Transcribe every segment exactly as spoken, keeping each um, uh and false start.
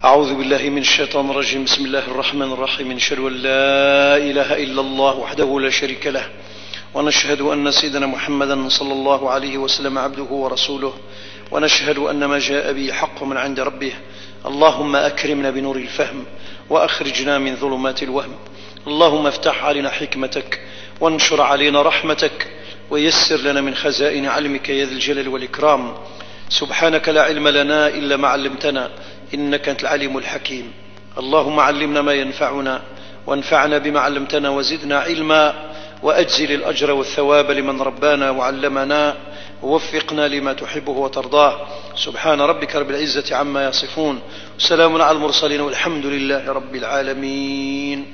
أعوذ بالله من الشيطان الرجيم. بسم الله الرحمن الرحيم. نشهد أن لا إله إلا الله وحده لا شريك له، ونشهد أن سيدنا محمدا صلى الله عليه وسلم عبده ورسوله، ونشهد أن ما جاء به حق من عند ربه. اللهم أكرمنا بنور الفهم وأخرجنا من ظلمات الوهم. اللهم افتح علينا حكمتك وانشر علينا رحمتك ويسر لنا من خزائن علمك يا ذا الجلال والإكرام. سبحانك لا علم لنا إلا ما علمتنا إنك أنت العليم الحكيم. اللهم علمنا ما ينفعنا وانفعنا بما علمتنا وزدنا علما، وأجزل الأجر والثواب لمن ربانا وعلمنا، ووفقنا لما تحبه وترضاه. سبحان ربك رب العزة عما يصفون، وسلام على المرسلين، والحمد لله رب العالمين.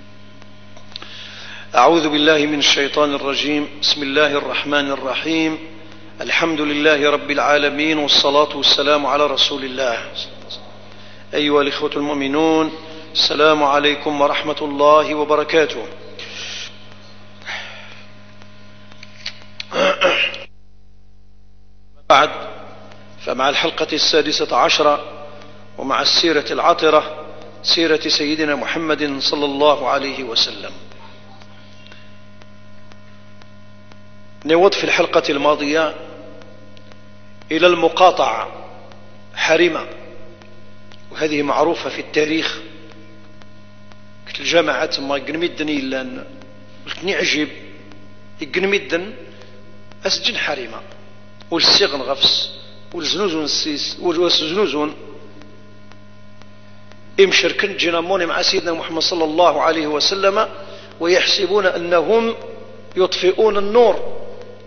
أعوذ بالله من الشيطان الرجيم. بسم الله الرحمن الرحيم. الحمد لله رب العالمين، والصلاة والسلام على رسول الله. أيها الإخوة المؤمنون، السلام عليكم ورحمة الله وبركاته. بعد، فمع الحلقة السادسة عشرة ومع السيرة العطرة، سيرة سيدنا محمد صلى الله عليه وسلم، نود في الحلقة الماضية إلى المقاطعة حرمة، وهذه معروفة في التاريخ. قلت الجماعة ما يقنمدني إلا قلتني عجيب يقنمدن أسجن حرمة والسيغن غفس والزنوزون السيس والزنوزون إمشركن جنامون مع سيدنا محمد صلى الله عليه وسلم، ويحسبون أنهم يطفئون النور.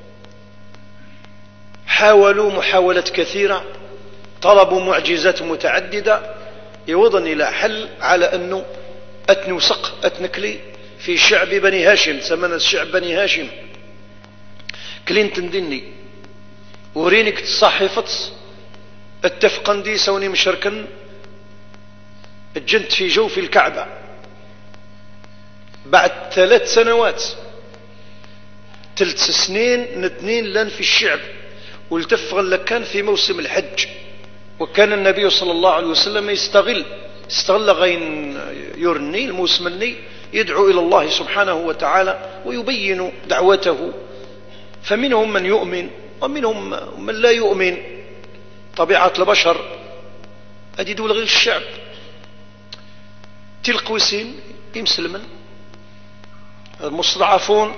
حاولوا محاولات كثيرة، طلبوا معجزات متعددة، يوضن إلى حل على أنه أتنوسق أتنكلي في شعب بني هاشم، سمنا الشعب بني هاشم. كلينتن ديني ورينك تصحفت اتفقن دي سوني مشركن الجنت في جوف الكعبة بعد ثلاث سنوات، ثلاث سنين نتنين لان في الشعب، والتفغن لكان في موسم الحج. وكان النبي صلى الله عليه وسلم يستغل استغل غين يرني الموسم الني يدعو إلى الله سبحانه وتعالى ويبين دعوته، فمنهم من يؤمن ومنهم من لا يؤمن. طبيعة البشر أدي دول غير الشعب تلقوسين يمسلمن المستضعفون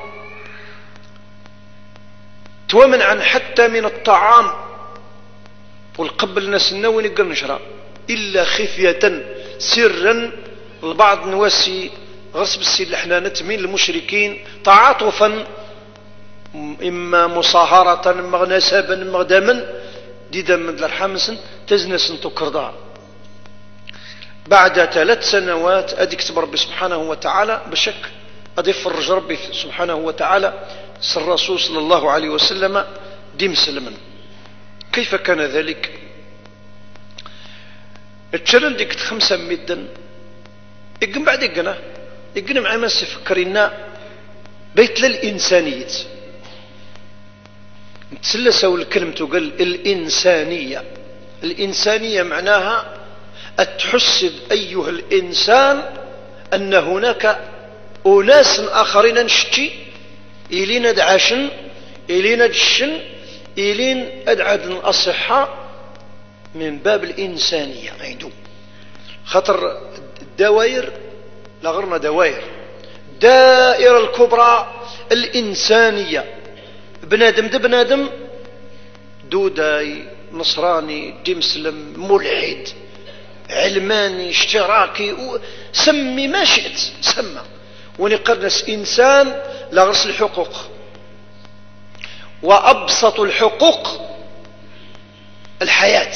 تومن عن حتى من الطعام والقبل ناس النوي نقدر نشرى إلا خفية سرا. البعض نواسي غصب السيد لحنا نتمين المشركين تعاطفا، إما مصاهرة إما نسبا إما دما ديدا من الحمسن تزنس تكرضا. بعد ثلاث سنوات أديك ربي سبحانه وتعالى بشك أدي فرج ربي سبحانه وتعالى سر الرسول صلى الله عليه وسلم دي مسلما. كيف كان ذلك؟ اتشرن ديك خمسة مدن يقن بعد يقنا يقن مع ما سفكرنا بيت للإنسانية. تسلسوا الكلمة تقول الإنسانية. الإنسانية معناها أتحسب أيها الإنسان أن هناك أناس آخرين نشتي إلينا دعاشن إلينا دشن إلين أدعد الأصحاء من باب الإنسانية. عيدو خطر الدوائر لغرنا دوائر دائرة الكبرى الإنسانية، بنادم ده بنادم دوداي نصراني دي مسلم ملحد علماني اشتراكي سمي ما شئت سمى، ونقرنس إنسان لغرس الحقوق. وأبسط الحقوق الحياة.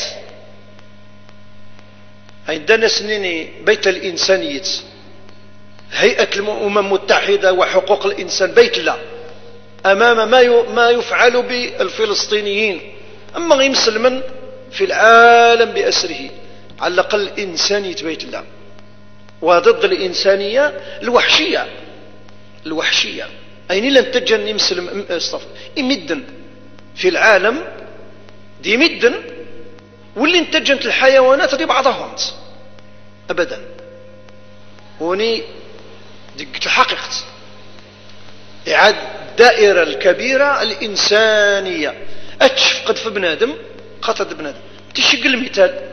عندنا سنيني بيت الإنسانية، هيئة الأمم المتحدة وحقوق الإنسان بيت الله أمام ما ما يفعل بالفلسطينيين. أما يمسلمن في العالم بأسره، على الأقل إنسانية بيت الله. وضد الإنسانية الوحشية. الوحشية أين لن تجن يمسلم استغفر يمدن في العالم دي مدن، واللي انتجنت الحيوانات دي بعضهم أبدا. وني دقت الحقيقة إعادة الدائرة الكبيرة الإنسانية أتشفقد في بنادم قتل بنادم. تشق المثال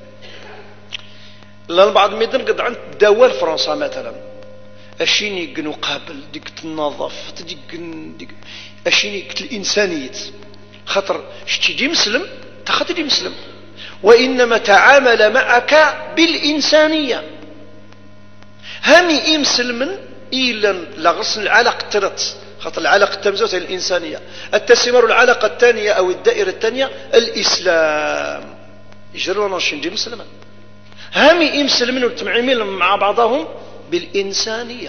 لا البعض ميدن قد عند دول فرنسا مثلا أشيني قنو قابل ديك النظافة ديك ديك أشيني قلت الإنسانية خطر شتي دي مسلم تخطي دي مسلم وإنما تعامل معك بالإنسانية هامي إي مسلم إلا لغصن العلاقة التلت خاطر العلاقة التمزوت الإنسانية التسمر العلاقة الثانية أو الدائرة الثانية الإسلام يجرون شندي مسلمان هامي إي مسلمين وتمعيمين مع بعضهم بالإنسانية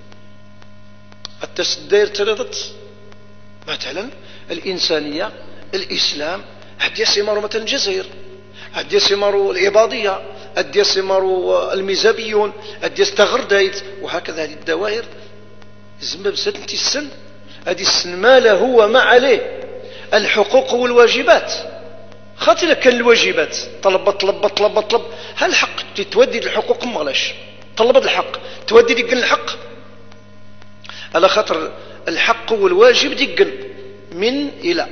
التسدير تلت مثلا الإنسانية الإسلام هاد يسمروا مثلا الجزائر هاد يسمروا العباضية هاد يسمروا الميزابيون هاد يستغردايت وهكذا هذه الدوائر زعما بسنتي السن هذه السن ما له هو ما عليه الحقوق والواجبات خاطر كان الواجبات طلب طلب طلب طلب هل الحق تودي الحقوق مغلاش طلبت الحق تودي ديك الحق على خاطر الحق والواجب ديك من إلى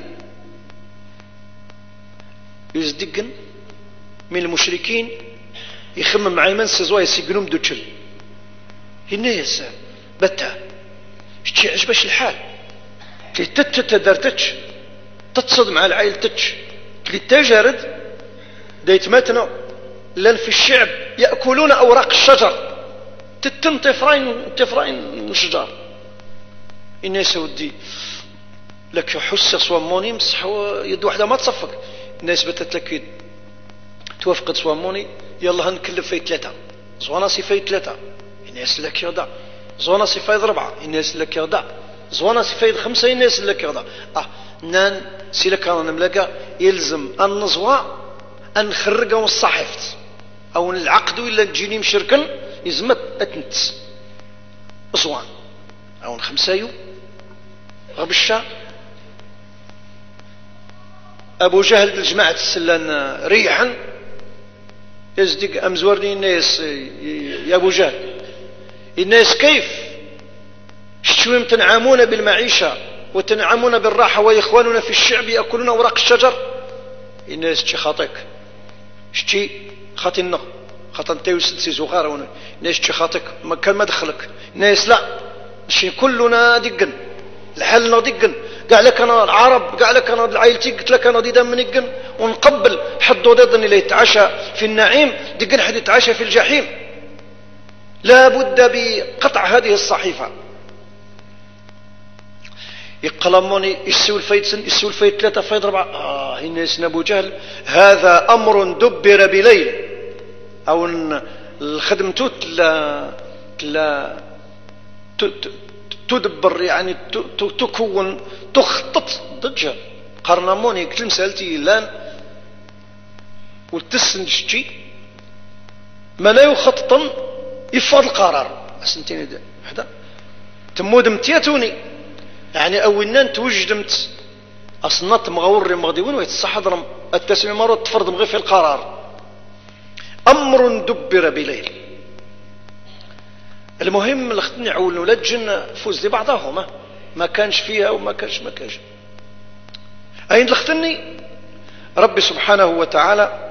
يزدقن من المشركين يخمم مع من سزوا يسجنهم دوتشل الناس بتا شتي عجبش الحال تتتدرتش تتصد مع العائل تتش للتجارد ديتماتنا لان في الشعب يأكلون أوراق الشجر تتم طفرين طفرين الشجر الناس ودي لك حس صواموني مسح يد واحدة ما تصفق الناس بتت لك توافقت صواموني يلا هنكلف في ثلاثة زوانا سيفاي ثلاثة الناس لك يرضى زوانا سيفاي أربعة الناس لك يرضى زوانا سيفاي خمسة الناس لك يرضى اه نان سيلك انا نملقى يلزم النزوة ان نخرجوا الصحيفة او العقد ولا تجيني مشركن يزمت اتنت زوان او خمسايو غبشة ابو جهل الجماعة السلان ريحا يزدق امزورني الناس يا ابو جهل الناس كيف شتوهم تنعمون بالمعيشة وتنعمون بالراحة وإخواننا في الشعب يأكلون أوراق الشجر الناس شتي خاطئك شتي خاطئنا خاطئ انت وسد سي زغار الناس شتي خاطئك ما كان ما دخلك الناس لا شي كلنا دقن الحلنا دقن قال لك انا العرب قال لك انا عائلتي قلت لك انا دي دم نقن ونقبل حدو ضدني اللي يتعشى في النعيم دقن حد يتعشى في الجحيم لا بد بقطع هذه الصحيفة يقلموني يسوي الفايد سن يسوي الفايد ثلاثة فايد أربعة آه الناس أبو جهل هذا أمر دبر بليل أو الخدم توت لا لا تدبر يعني تكون تخطط ضجة قرنموني قلت مسألتي لان والتسن شتي ما لا يخططن يفضل القرار سنتين حدا تمود امتياتوني يعني أولنا توجدمت أصنات مغور مغديون ويتصحضر التسمية مرة تفرض مغير في القرار أمر دبر بليل المهم اللي خدني عول ولاد جن فوز لبعضهما ما كانش فيها وما كانش ما كانش أين لختني ربي سبحانه وتعالى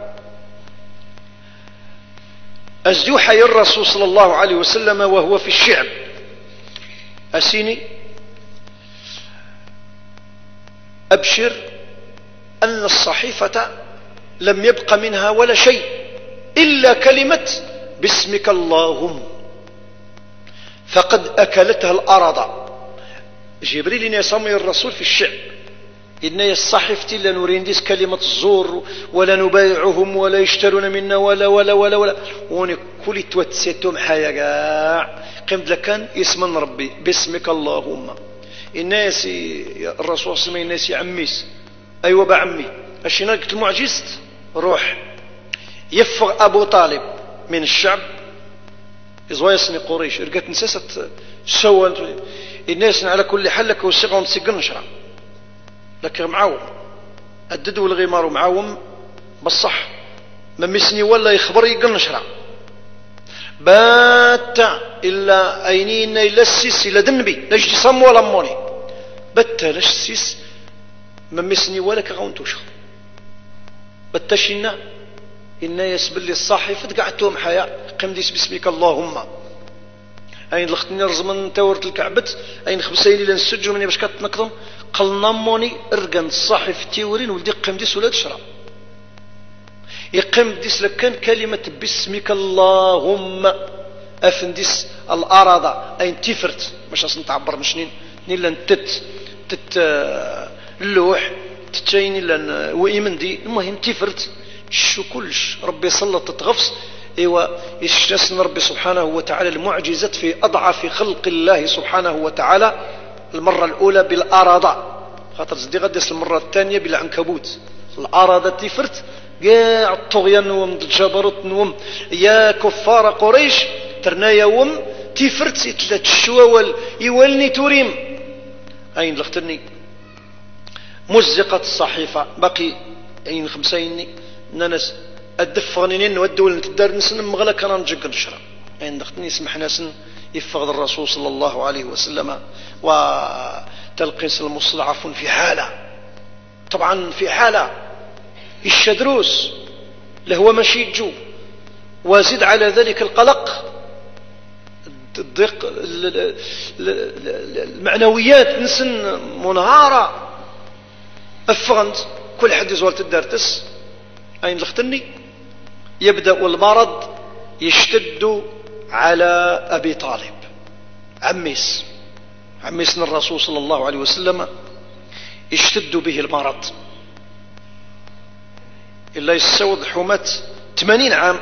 أزيوحي الرسول صلى الله عليه وسلم وهو في الشعب أسيني أبشر أن الصحيفة لم يبق منها ولا شيء إلا كلمة باسمك اللهم فقد أكلتها الأرض جبريل يسمي الرسول في الشعب إن الصحيفة لا نرينديس كلمة الزور ولا نبايعهم ولا يشترون منا ولا ولا ولا ولا ونكل توتسيتهم حياة قمت لكان اسم ربي باسمك اللهم الناس الرسول صلى الله عليه وسلم الناس يعميس أيوة بعمي أشينا قلت المعجزة روح يفغ أبو طالب من الشعب إزوايسني قريش رقت نساست سوى الناس على كل حل لك والصيغة ونسيقن نشرع لك معاوم الددو الغمار معاوم بالصح ما مسني ولا يخبر يقن نشرع بات إلا أينين إلا السيس إلا دنبي نجدي صم ولا موني بات لاش السيس ما مسني ولا كغونتوش بتشنا إن يسبل لي الصحيفة قعدتهم حياة قم ديس باسمك اللهم أين لختني رزمن تورت الكعبت أين خمسين إلى نسجوا مني باش كتنقضم قلنا موني ارقن الصحيفة تيورين ولدي قم ديس ولا تشرب يقم ديس لكان كلمة باسمك اللهم أفنديس الأرض أين تفرت باش أصلا تعبر مشنين نيلا تت تت اللوح تتشين إلا وإيمن دي المهم تفرت شو كلش ربي سلط تغفص ايوا يشتسن ربي سبحانه وتعالى المعجزات في اضعف خلق الله سبحانه وتعالى المره الاولى بالارض خاطر زدي غدس المره الثانيه بالعنكبوت الارض تفرت كاع الطغيان وم الجبروت نوم يا كفار قريش ترنا يوم تفرت ثلاث الشواول يولني توريم اين لختني مزقت الصحيفه باقي اين خمسين ناس الدفغنين ودول نتدار نسن مغلا كان نجق نشرب يعني دختني يسمح ناس يفقد الرسول صلى الله عليه وسلم وتلقيس المستضعف في حالة طبعا في حالة الشدروس لهو ماشي يجو وزد على ذلك القلق الضيق المعنويات نسن منهارة افغنت كل حد يزول تدارتس أين لختني يبدأ المرض يشتد على أبي طالب عميس عميسنا الرسول صلى الله عليه وسلم يشتد به المرض إلا يستوض حماة ثمانين عام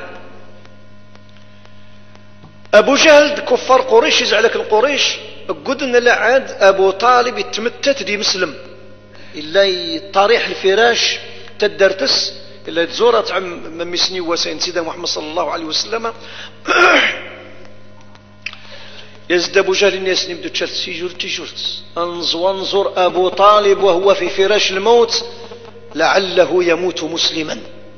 أبو جهل كفار قريش يزعلك القريش قدنا لا عاد أبو طالب يتمتت دي مسلم إلا يطاريح الفراش تدرتس إلا تزورت عم ممسني وسين سيدنا محمد صلى الله عليه وسلم يزد أبو جهل الناس نبدو تشالت سيجور تيجورت انظر انظر أبو طالب وهو في فراش الموت لعله يموت مسلما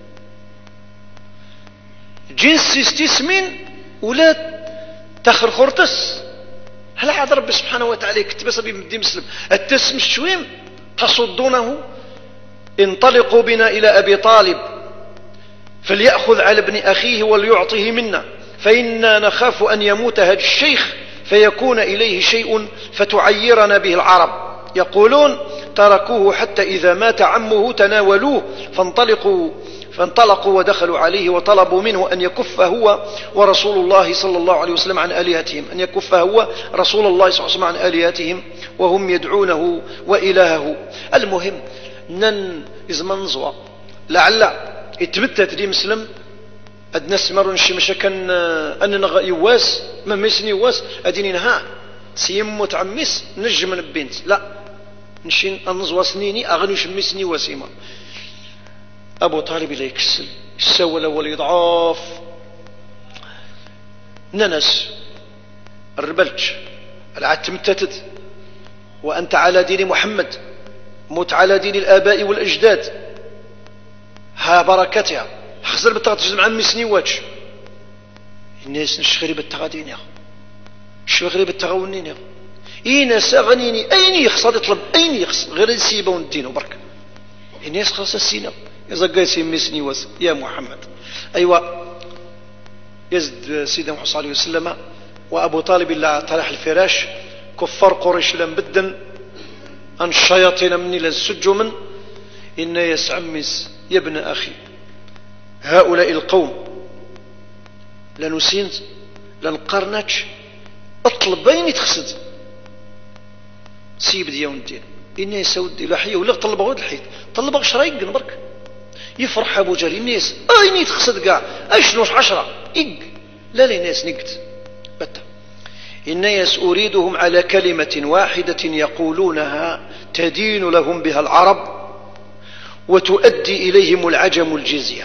جنس استسمين ولا تخرخرتس هل عاد ربي سبحانه وتعالى كتب سبي مدي مسلم التسم الشويم تصدونه انطلقوا بنا إلى أبي طالب فليأخذ على ابن أخيه وليعطيه منا فإنا نخاف أن يموت هذا الشيخ فيكون إليه شيء فتعيرنا به العرب يقولون تركوه حتى إذا مات عمه تناولوه فانطلقوا فانطلقوا ودخلوا عليه وطلبوا منه أن يكف هو ورسول الله صلى الله عليه وسلم عن آلهتهم أن يكف هو رسول الله صلى الله عليه وسلم عن آلهتهم وهم يدعونه وإلهه المهم نن إزمان زوا لعل يتبتت دي مسلم أدنى سمر نشي كان أن نغ يواس ما ميسن يواس أديني نها سيمو تعميس نجم من البنت لا نشين أنزوا سنيني أغني شميسني وسيما أبو طالب لا يكسل السول أول يضعاف ننس الربلج العاد تمتتت وأنت على دين محمد موت على دين الآباء والأجداد ها بركتها خسر بالتغطي مع ميسني واتش الناس نشغري بالتغادين شغري بالتغونين إينا ساغنيني أين يخصد يطلب أين يخص غير يسيبه الدين وبركة الناس خلاص السينة يزقى يسميسني وس يا محمد أيوة يزد سيدنا محمد صلى الله عليه وسلم وأبو طالب اللي طرح الفراش كفار قريش لم بدن أن الشياطين مني لنسجوا من إن يسعمس يا ابن أخي هؤلاء القوم لنسينت لنقرنتش اطلب بين يتخسد سيب ديون الدين إنه يسود لحيه ولا طلبه غير الحيط طلبه غير شرايق برك يفرح أبو جهل الناس أين يتخسد كاع أيش نوش عشرة إق لا لي ناس نقت بتا الناس أريدهم على كلمة واحدة يقولونها تدين لهم بها العرب وتؤدي إليهم العجم الجزية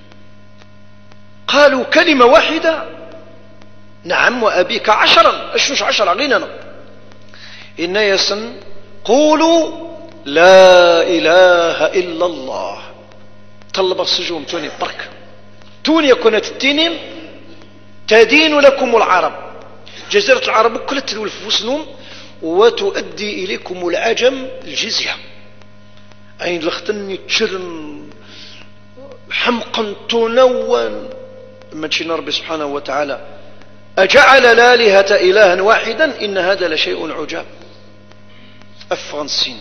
قالوا كلمة واحدة نعم وأبيك عشرا أشنوش عشرة غيننا الناس قولوا لا إله إلا الله طلب السجوم توني برك توني كنت التينم تدين لكم العرب، جزيرة العرب كلها تدول في وسنهم وتؤدي إليكم العجم الجزية. أين لختن يتشرن حمقا تنون من شين ربي سبحانه وتعالى أجعل الآلهة إلها واحدا إن هذا لشيء عجاب. أفغانستين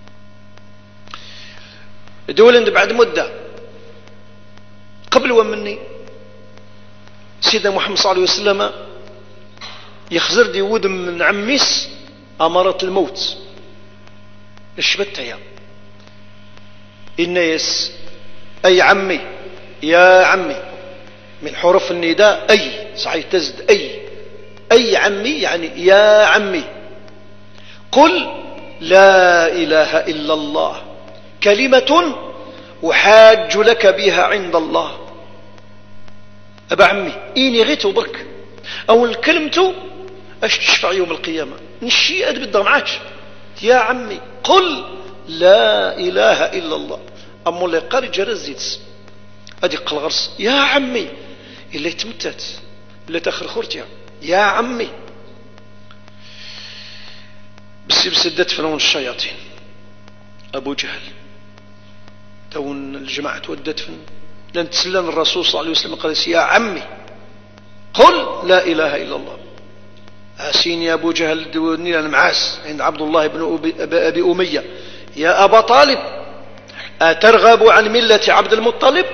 دول بعد مدة قبل ومني سيدنا محمد صلى الله عليه وسلم يخزر دي ودم من عميس أمارة الموت الشبتها الناس أي عمي يا عمي من حروف النداء أي صحيح تزد أي أي عمي يعني يا عمي قل لا إله إلا الله كلمة أحاج لك بها عند الله. أبا عمي إني غيت وبرك أو الكلمة أش تشفع يوم القيامة نشي أدب الضمعات يا عمي قل لا إله إلا الله. أما اللي قال جرزيت أدي قل غرس يا عمي اللي تمتت اللي تأخر خورتها يا عمي بس بسدت فنون الشياطين أبو جهل تون الجماعة تودت فن لن تسلم الرسول صلى الله عليه وسلم قال يا عمي قل لا إله إلا الله. آسين يا أبو جهل دوني المعاس عند عبد الله بن أبي أمية يا أبا طالب أترغب عن ملة عبد المطلب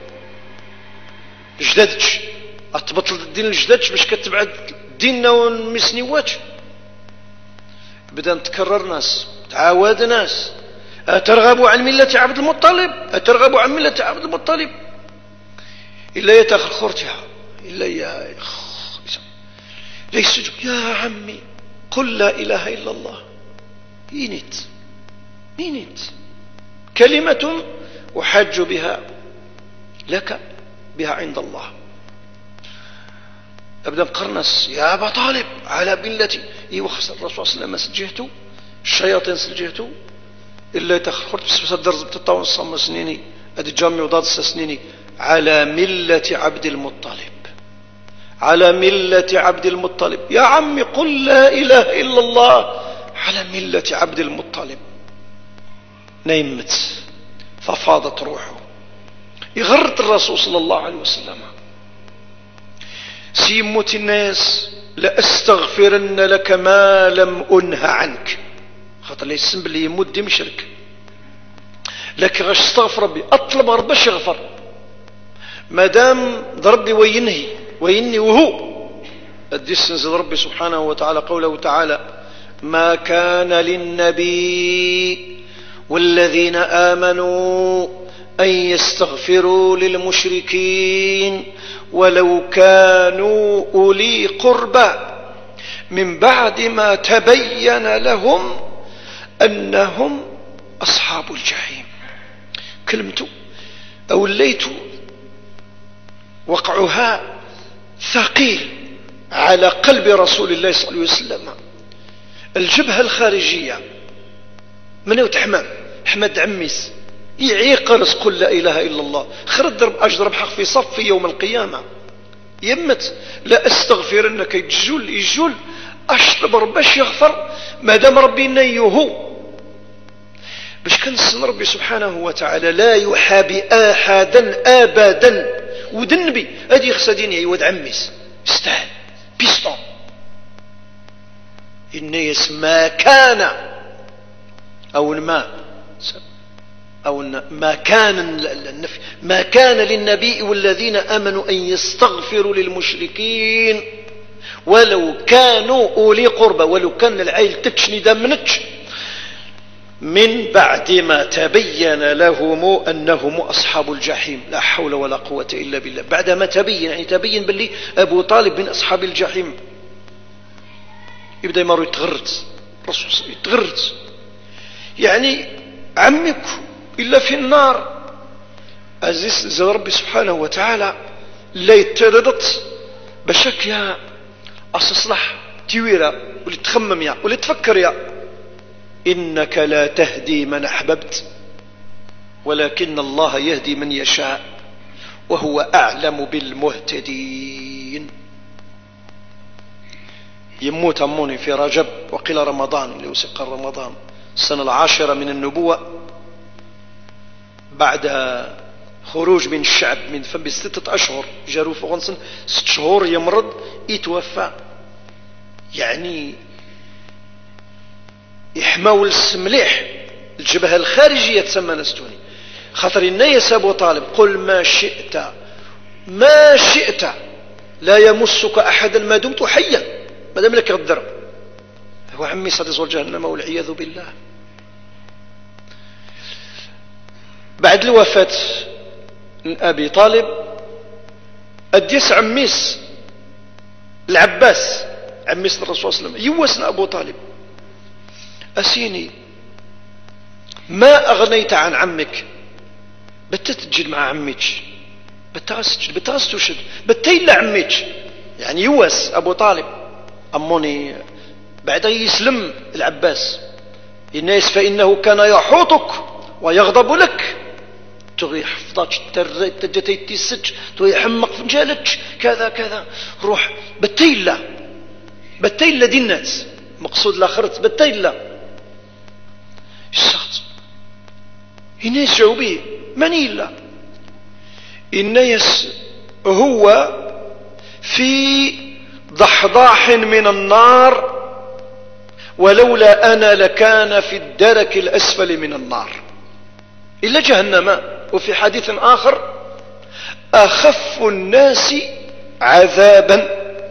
جددش أتبطل الدين الجددش باش كتبعد ديننا ونمسنيواتش. بدأ نتكرر ناس تعاود ناس أترغب عن ملة عبد المطلب أترغب عن ملة عبد المطلب إلا يتأخر خورتها إلا يا ليس يا عمي قل لا إله إلا الله ينيت ينيت كلمة أحج بها لك بها عند الله. أبدأ قرنس يا أبا طالب على ملتي يوخص الرسول صلى الله عليه وسلم سجهته الشياطين سجهته إلا يتخرت بس درز بتطاون الصم سنيني أدي جامي وضاد سنيني على ملة عبد المطلب على ملة عبد المطلب. يا عمي قل لا إله إلا الله على ملة عبد المطلب. نيمت ففاضت روحه يغرت الرسول صلى الله عليه وسلم سيموت الناس لأستغفرن لك ما لم أنه عنك خاطر لي السم اللي يموت دي مشرك لكن غاش استغفر ربي أطلب ربي باش يغفر مادام ضربي وينهي ويني وهو الدس نزل ربي سبحانه وتعالى قوله تعالى ما كان للنبي والذين آمنوا أن يستغفروا للمشركين ولو كانوا أولي قربى من بعد ما تبين لهم أنهم أصحاب الجحيم. كلمة أوليت وقعها ثقيل على قلب رسول الله صلى الله عليه وسلم. الجبهة الخارجية من هو تحمام حمد عميس يعيق رزق قل لا إله إلا الله خرج ضرب أجرب حق في صف في يوم القيامة يمت لا أستغفر أنك يجول يجول أشطب باش يغفر ما دام ربي نيهو باش كنسن ربي سبحانه وتعالى لا يحابي أحدا أبدا ودنبي هذه خسديني يود عميس استاهل بيستون الناس ما كان أو الماء أو ما كان ما كان للنبي والذين آمنوا أن يستغفروا للمشركين ولو كانوا أولي قربى ولو كان العيل تتشني دمنتش من بعد ما تبين لهم أنهم أصحاب الجحيم. لا حول ولا قوة إلا بالله. بعدما تبين يعني تبين باللي أبو طالب من أصحاب الجحيم يبدأ يمر يتغرت الرسول يتغرت يعني عمك إلا في النار عزيز زي ربي سبحانه وتعالى لا يتردت بشك يا أصصلح تيويرا واللي تخمم يا واللي تفكر يا إنك لا تهدي من أحببت ولكن الله يهدي من يشاء وهو أعلم بالمهتدين. يموت أموني في رجب وقيل رمضان اللي وسق رمضان السنة العاشرة من النبوة بعد خروج من الشعب من فم بستة أشهر جاروا فوق ست شهور يمرض يتوفى يعني يحماول السمليح الجبهة الخارجية تسمى نستوني خاطر الناس أبو طالب قل ما شئت ما شئت لا يمسك أحدا ما دمت حيا ما دام لك غدر هو عمي صديق جهنم والعياذ بالله. بعد الوفاة من أبي طالب أديس عميس العباس عميس الرسول صلى الله عليه وسلم يوسنا أبو طالب أسيني ما أغنيت عن عمك بتتجد مع عمك بتغسجد بتغسجد بتيل عمك يعني يوس أبو طالب أموني بعد يسلم العباس الناس فإنه كان يحوطك ويغضب لك تغي حفظاتش تجتي تيسج تغي حمق فنجالك كذا كذا روح بتيلا بتيلا دي الناس مقصود لاخرت بتيلا الشخص الناس جاوبيه ماني إلا الناس هو في ضحضاح من النار ولولا أنا لكان في الدرك الأسفل من النار إلا جهنم. وفي حديث آخر أخف الناس عذابا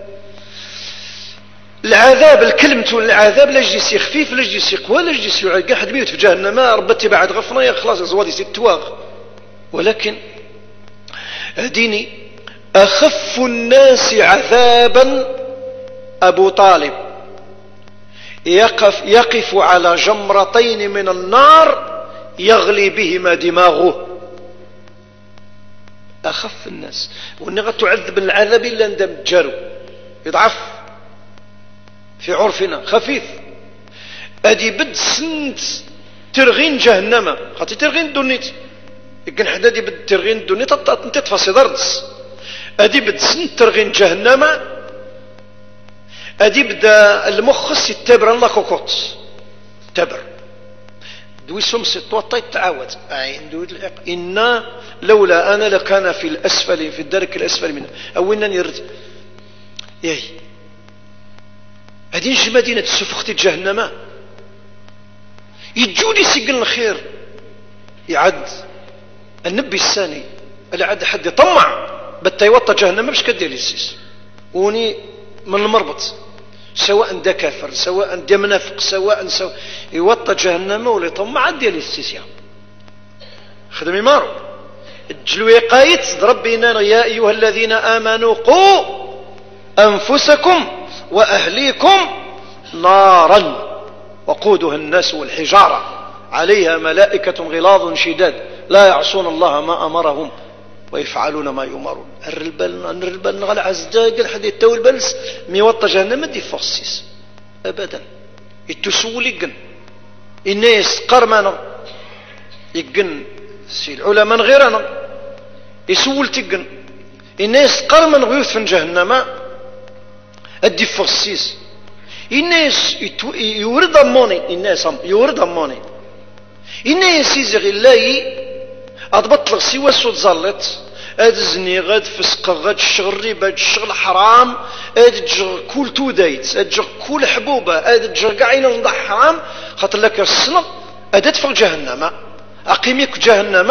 العذاب الكلمة العذاب لجلس خفيف لجلس قوى لجلس يعقى حد بيوت في جهنم ربتي بعد غفنا يا خلاص زوادي ست واغ ولكن ديني أخف الناس عذابا أبو طالب يقف, يقف على جمرتين من النار يغلي بهما دماغه أخف الناس وإنها تعذب العذاب إلا عندما تجارو يضعف في عرفنا خفيف أدي بد سنت ترغين جهنم خاطي ترغين دونيت يمكن حدا دي بد ترغين دونيت انت تفاصي دردس أدي بد سنت ترغين جهنم أدي بدا المخص يتبر الله كوكوت تبر دوي سمس توطي تعاود إن لولا أنا لكان في الأسفل في الدرك الأسفل منه أو إنني يرد ياي هذه نجي مدينة السفخت جهنم يجوني سيقل الخير يعد النبي الثاني اللي عاد حد يطمع بتا يوطى جهنم باش كدير السيس وني من المربط سواء دا كافر سواء دا منافق سواء سو يوطى جهنم ولا يطمع ديال السيس خدمي مارو الجلوي قايت ربنا يا أيها الذين آمنوا قوا أنفسكم وأهليكم نارا وقودها الناس والحجارة عليها ملائكة غلاظ شداد لا يعصون الله ما أمرهم ويفعلون ما يؤمرون الرلبال الرلبال نغل عزداق الحديث تو البلس ميوطى جهنم دي فخصيص أبدا التسول يقن الناس قرمنا يقن سي العلماء غيرنا يسول تقن الناس قرمنا غيوث في جهنم أدي فخصيص الناس يورد أموني الناس يورد أموني الناس يزغي الله أضبط لك سوى السود زلت أد زني غاد فسق غاد الشغل ريبا أد الشغل حرام أد جغ كل توديت أد جغ كل حبوبة أد جغ قاعين نضع حرام خاطر لك السنة أد أدفق جهنم أقيمك جهنم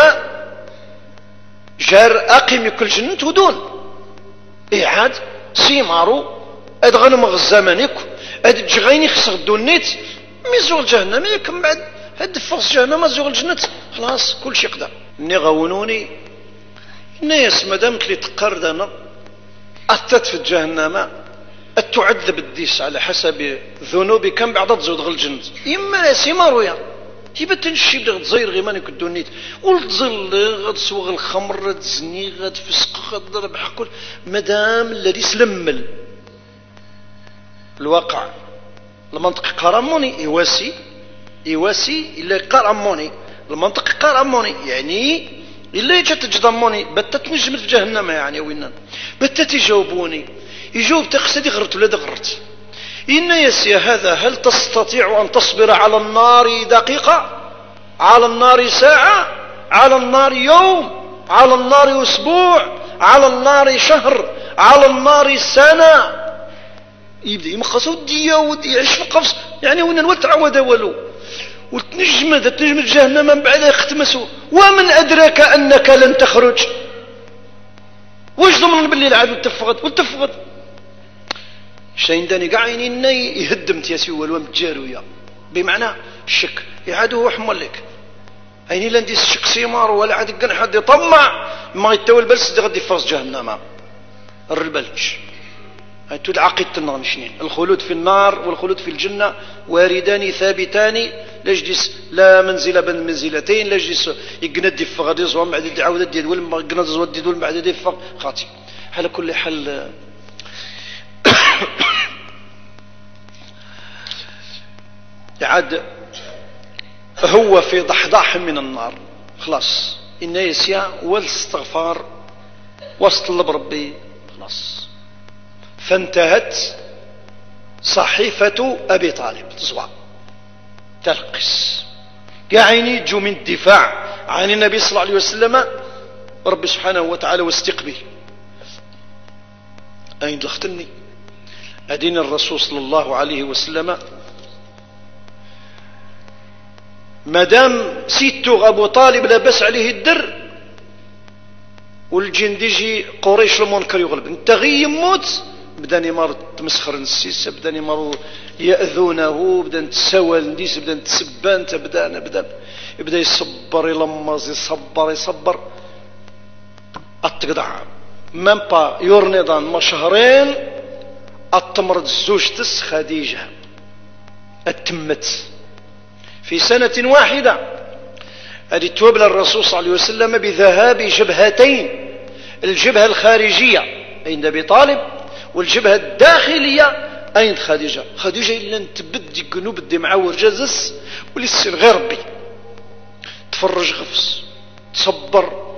جار أقيمك الجنة ودون إعاد سيمارو أد غنمغ الزمانك أد جغيني خسر دونيت ميزول جهنم يكم بعد هاد فرص جهنم زوغ الجنة خلاص كل شيء قدر ني غونوني الناس مادامت لي تقرد انا اثت في جهنم اتعذب الديس على حسب ذنوبي كم بعد تزود غل الجنة اما ناس مارويا يبا تنشي غد زير غي ماني كدونيت ولتظل غد سوغ الخمر غد زني غد فسق غد ضرب حق مادام الذي سلمل الواقع المنطق قراموني يواسي يواسي إلا قراموني المنطق قراموني يعني إلا جات تجضموني بتت نجمت في جهنم يعني وين بتت يجاوبوني يجاوب تقصدي غرت ولا دغرت إن يسيا هذا هل تستطيع أن تصبر على النار دقيقة، على النار ساعة، على النار يوم، على النار أسبوع، على النار شهر، على النار سنة؟ يبدا يمخص ودي ودي يعيش في القفص، يعني وين نولت عوض ولو وتنجمد تنجمد جهنم من بعد يختمسوا. ومن أدراك أنك لن تخرج؟ واش ضمن باللي العاد تفقد وتفقد شين داني قاعين إني يهدمت يا سيوال ومتجارويا، بمعنى الشك يعادوا حمل لك أيني لندي الشك سيمار ولا عاد كان حد يطمع ما يتول بلس غادي فرص جهنم الربلش. هاتو العقيدة النغمشنين الخلود في النار والخلود في الجنة واردان ثابتان، لجلس لا منزل بين منزلتين، لجلس يقند يفق غادي يزوم بعد يعاود ديال ولا ما يقند يزود ديال بعد يفق خاطي. على كل حال عاد هو في ضحضاح من النار خلاص، إن يسيا والاستغفار واستطلب ربي خلاص. فانتهت صحيفة أبي طالب تزوى تلقس كعيني جو من الدفاع عن النبي صلى الله عليه وسلم ربي سبحانه وتعالى واستقبل. أين دلختني أدين الرسول صلى الله عليه وسلم مادام سيتو أبو طالب لابس عليه الدر والجند يجي قريش المنكر يغلب، انت غي يموت بدا نمر تمسخر السيسه، بدا نمر ياذونه، بدا نتساوى النديس، بدا نتسبان، بدا بدا يبدا يصبر يلمز يصبر يصبر اتقطع مام با يورنيضان ما شهرين اتمرض زوجتس خديجه اتمت في سنه واحده. هذه توبل الرسول صلى الله عليه وسلم بذهاب جبهتين، الجبهه الخارجيه عند ابي طالب والجبهة الداخلية أين خديجة. خديجة إلا نتبدي قنوب الدمعة والجزس ولسن غير ربي تفرج غفص تصبر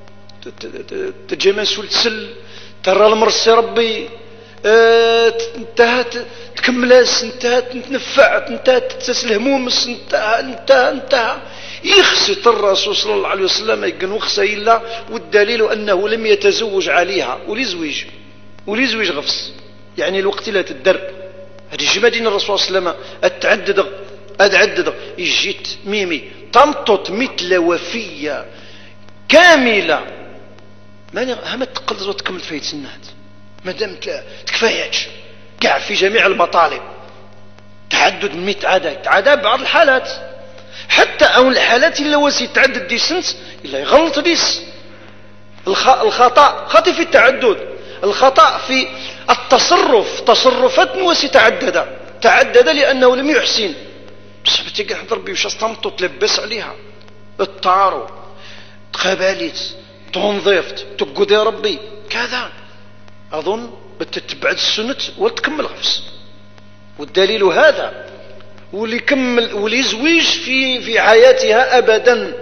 تجمس وتسل ترى المرسي ربي اه انتهت تكملاس انتهت تنفعت انتهت تتسل همومس انتهى انتهى انتهى يخسط الرسول صلى الله عليه وسلم يقن وخسى إلا، والدليل أنه لم يتزوج عليها ولزوج وليزويج غفص، يعني الوقت لا تدر هذه جمادين الرسول صلى الله عليه وسلم اتعدد اتعدد يجيت ميمي تنطط مثل وفيه كامله ما هم تقدر وتكمل فايت سنات ما دام تكفاياش كاع في جميع المطالب تعدد مئة عدد عدد بعض الحالات حتى او الحالات الا وسي تعدد دي سنت الا يغلط ديس الخطا خطي في التعدد، الخطأ في التصرف تصرفات وستعدد تعدد لأنه لم يحسن بس بتيجي حضر بي وش استمطو تلبس عليها الطارو تخباليت تنظيفت تقود يا ربي كذا أظن بتتبعد السنة وتكمل غفص. والدليل هذا واللي كمل واللي زويج في في حياتها أبدا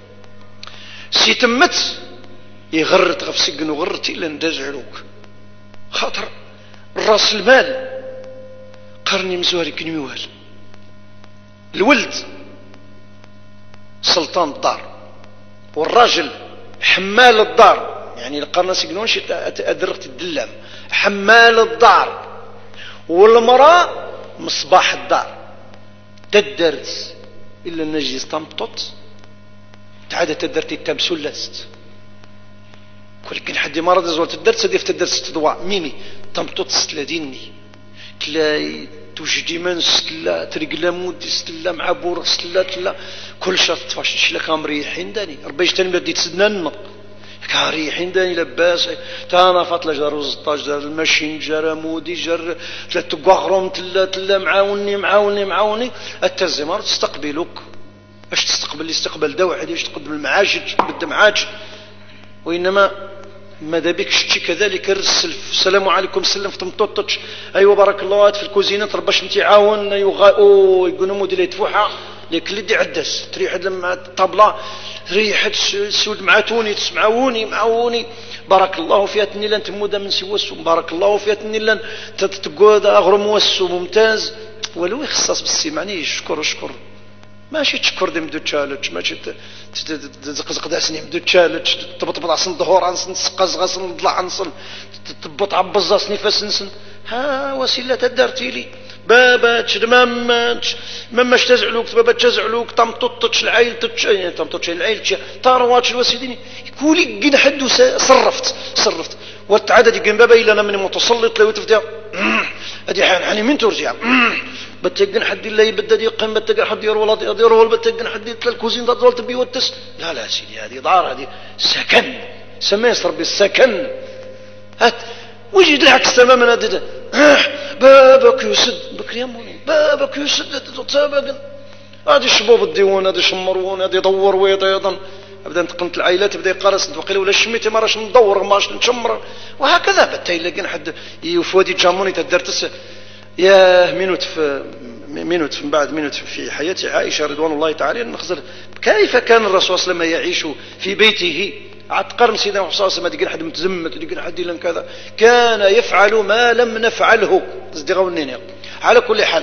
سيتمت يغرت غفصيقن وغرتي إلا ندزعلوك خاطر الراس المال قرني مزواري كنميوال الولد سلطان الدار والراجل حمال الدار، يعني القرن سيقنونش أدرقت الدلام حمال الدار، والمرأة مصباح الدار تدرت إلا النجي استمطط تعاد تدرتي التمسلست ولكن حد ما رضي زول تدرس هذه في تدرس تضواء ميمي تمطط ستلاديني تلاي توجدي من ستلا ترقلا مود ستلا مع بور ستلا تلا كل شرط تفاش لك مريحين داني ربي يجتني بدي تسنن كاريحين داني لباس تانا فاطله جار وزطاج جار الماشين جار مودي جار ثلاث قغرم تلا تلا معاوني معاوني معاوني التزمار تستقبلوك اش تستقبل اللي استقبل دا واحد اش تقدم المعاش تقدم المعاش، وانما ماذا بك شتي كذلك الرسل السلام عليكم سلم في تمططش ايوا بارك الله في الكوزينه ترباش انت عاون ايوا او يقولوا موديل يدفعها لك اللي عدس تريح لما الطابله ريحت السود معاتوني تسمعوني معوني بارك الله فيها تني لن تمودا من سوى السوم، بارك الله فيها تني لن تتقود أغرم والسوم ممتاز. ولو يخصص بالسي معني شكر شكر ماشي تشكر دي مدو تشالج، ماشي تزقزق داسني مدو تشالج، تبطبط عصن ظهور عنصن تسقز غصن ضلع عنصن تبط عبز عصني فسنسن. ها وسيلة تدارتي لي بابا تشدمام مما تزعلوك بابا تزعلوك تمططش العيل تتش تمططش العيل تارواتش الوسيدين كولي جين حد صرفت صرفت والتعدد يجين بابا إلا أنا من متسلط لو تفدي أدي حان حاني من ترجع بتجن حد الله يبدأ يقيم بتجن حد يروى يروى بتجن حد يطلع الكوزين تظل تبي وتس. لا لا سيدي هذه دار هذه سكن سماه ربي السكن. هات وجد العكس تماما. هذا بابك يسد بكري يموني بابك يسد تتابع هذه الشباب الديوان هذه شمرون هذه دور ويض ايضا ابدا انتقلت العائلات بدا يقارس وقيل ولا شميتي ما راش ندور ماش نشمر وهكذا بتا يلاقي حد يفودي جاموني تدرتس. يا مينوت في مينوت من بعد مينوت في حياة عائشة رضوان الله تعالى نخزر كيف كان الرسول صلى الله عليه وسلم يعيش في بيته. عاد قرن سيدنا محمد صلى الله عليه وسلم يقول حد متزمت يقول حد لن كذا كان يفعل ما لم نفعله تصدقوني. على كل حال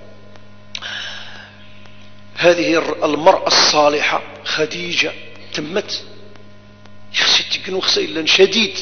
هذه المرأة الصالحة خديجة تمت يخسي تقنو إلا شديد.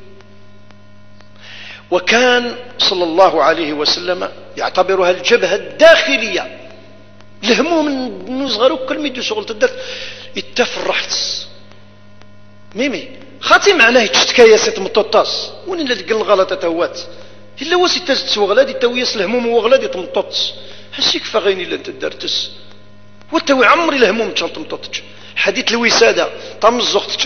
وكان صلى الله عليه وسلم يعتبرها الجبهة الداخلية الهموم من صغر كل ميدو شغل تدرت يتفرحت ميمي خاطي معناه تشتكايا مطوطاس وين اللي تقل غلط توات الا وسي تزت وغلادي تويس الهموم وغلادي تمططس هسيك فغيني اللي انت درتس وتوي عمري الهموم كانت تمططش. حديث الوساده تمزقت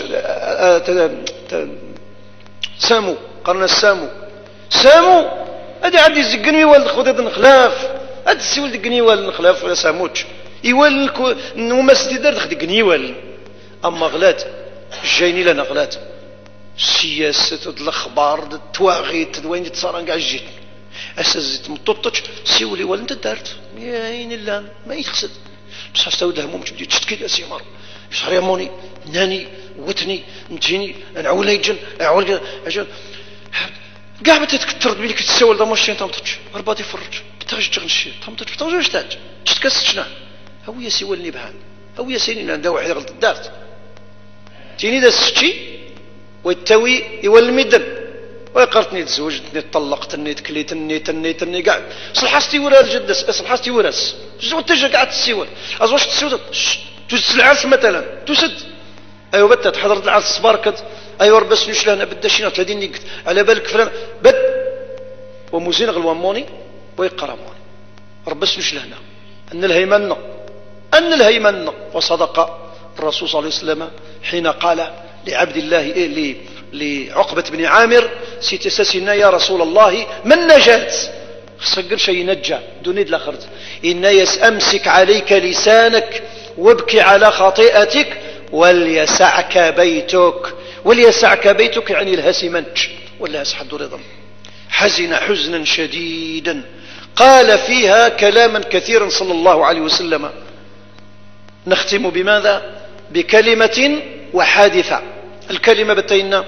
سامو قرن السامو سامو هادي عندي زقني والد خديد نخلاف هاد السي ولد قني والد نخلاف ولا ساموتش يوال نوماس دي دار خدي والد. اما غلات جايني لنا غلات السياسة الاخبار التواغيت وين تصارن كاع جيت اساس مططش سيولي ولا انت دارت يا عين الله ما يخسد بصح استود هموم تبدي تشتكي يا سي مر يصحر يموني ناني وتني نجيني نعول يجن نعول اجل كاع بتتكثر بلي كتسول دا ماشي تمططش رباطي فرج بتغش تغنشي تمططش بتغش تاج تشتكسشنا هو يا سي ولني بهان هو يا سيني عندها واحد غلط دارت تيني دا السكي ويتوي يولي المدن ويقرتني تزوجتني طلقتني تكليتني تني تني كاع صلحاستي ورا الجد صلحاستي وراس زوج تجا قاعد تسيول ازواج تسود تسد العرس مثلا تسد ايوا بتا تحضرت العرس باركت ايوا ربس نش لهنا بدا شي ثلاثين نيكت على بالك فلان بد ومزين غلواموني ويقرموني ربس نش لهنا ان الهيمنه ان الهيمنه وصدق الرسول صلى الله عليه وسلم حين قال لعبد الله إيه لعقبة بن عامر سيتسسنا يا رسول الله من نجات خسقر شيء نجا دونيد لاخرت إن يسأمسك عليك لسانك وابكي على خطيئتك وليسعك بيتك وليسعك بيتك يعني الهسمنج ولا يسحد رضا حزن حزنا شديدا قال فيها كلاما كثيرا صلى الله عليه وسلم. نختم بماذا؟ بكلمة وحادثة. الكلمة بتينا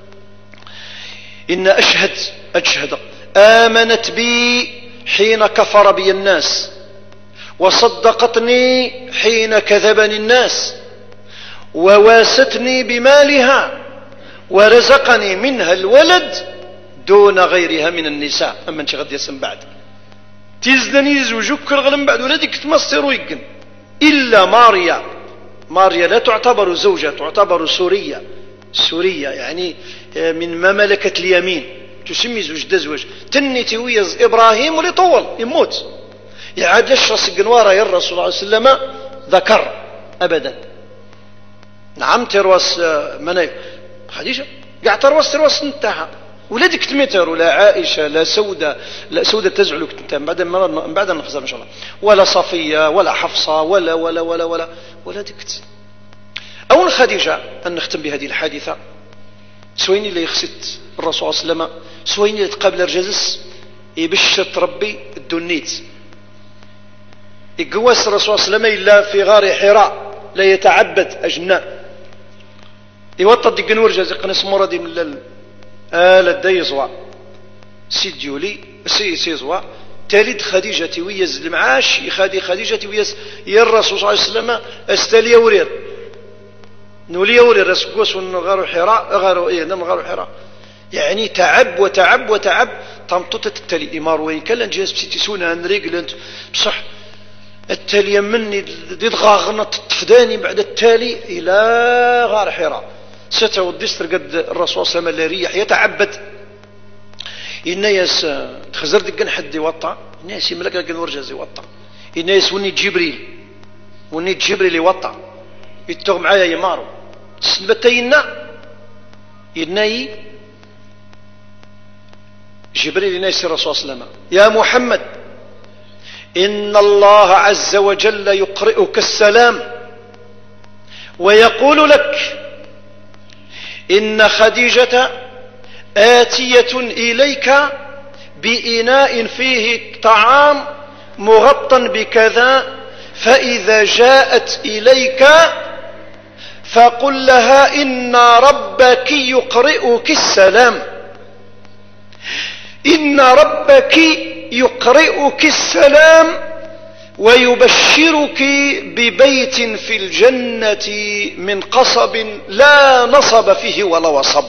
إن أشهد أشهد آمنت بي حين كفر بي الناس وصدقتني حين كذبني الناس وواستني بمالها ورزقني منها الولد دون غيرها من النساء. أما انت غد يسم بعد تيزدني زوجك كرغلم بعد ولدك تمصر ويقن إلا ماريا. ماريا لا تعتبر زوجة تعتبر سورية سورية يعني من مملكة اليمين تسمي زوج دزوج تني تويز إبراهيم ولطول يموت يعاد لشرس القنوارة يا الرسول صلى الله عليه وسلم ذكر أبدا. نعم تروس منايف خديجة قاعد تروس تروس انتهى ولادك تمتر ولا عائشة لا سودة لا سودة تزعلك انت بعد ما بعد نخزر ان شاء الله ولا صفية ولا حفصة ولا ولا ولا ولا ولادك. أول خديجة أن نختم بهذه الحادثة سويني اللي يخسد الرسول صلى الله عليه وسلم سويني اللي تقابل الرجزس يبشت ربي الدنيت يقواس الرسول صلى الله عليه وسلم إلا في غار حراء لا يتعبد أجناء يوطد يقنور جزي قنس مرضي من آل الديزوى سيد يولي سي سيزوى تلد خديجة ويز المعاش يخادي خديجة ويز يا الرسول صلى الله عليه وسلم استلي ورير نولي ورير رسكوس ونغارو حراء غارو ايه نغارو حراء يعني تعب وتعب وتعب تمطط التالي إمار وين كان جالس بسيتسونا نريقلنت بصح التالي مني دغاغنا تفداني بعد التالي إلى غار حراء ستة والدستر قد الرسول صلى الله عليه وسلم ريح يتعبد الناس تخزر دقن حد يوطع الناس يملك لكن ورجز يوطع الناس وني جبريل وني جبريل يوطع يتغ معايا يمارو تسنبتينا يناي جبريل ينايس الرسول صلى الله عليه وسلم يا محمد إن الله عز وجل يقرئك السلام ويقول لك إن خديجة آتية إليك بإناء فيه طعام مغطى بكذا فإذا جاءت إليك فقل لها إن ربك يقرئك السلام إن ربك يقرئك السلام ويبشرك ببيت في الجنة من قصب لا نصب فيه ولا وصب.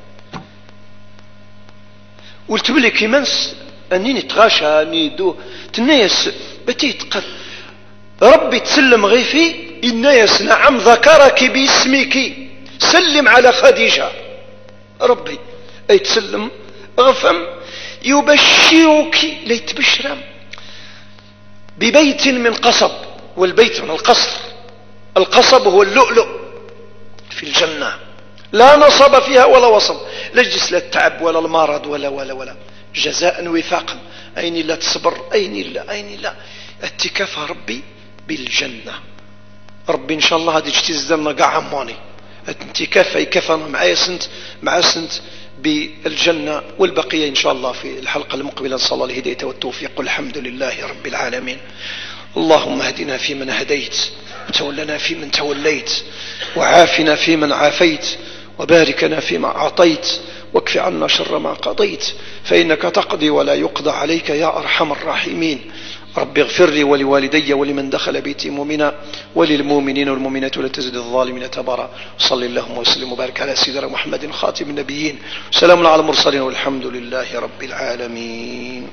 قلت لك كيمانس اني نتغاشى اني دو تنايس بتي تقل ربي تسلم غيفي الناس نعم ذكرك باسمك سلم على خديجة ربي اي تسلم غفم يبشرك ليتبشر ببيت من قصب والبيت من القصر القصب هو اللؤلؤ في الجنة لا نصب فيها ولا وصب لا جس لا التعب ولا المرض ولا ولا ولا جزاء وفاقا أين لا تصبر أين لا أين لا اتكاف ربي بالجنة ربي إن شاء الله هذه اجتزلنا قاع عماني اتكاف يكفنا معايا سنت مع سنت بالجنة والبقية إن شاء الله في الحلقة المقبلة نسأل الله الهداية والتوفيق والحمد لله رب العالمين. اللهم اهدنا فيمن هديت وتولنا فيمن توليت وعافنا فيمن عافيت وباركنا فيما أعطيت واكف عنا شر ما قضيت فإنك تقضي ولا يقضى عليك يا أرحم الراحمين. رب اغفر لي ولوالدي ولمن دخل بيتي مؤمنا وللمؤمنين والمؤمنات ولا تزد الظالمين تبارا. صلى اللهم وسلم وبارك على سيدنا محمد خاتم النبيين. سلام على المرسلين والحمد لله رب العالمين.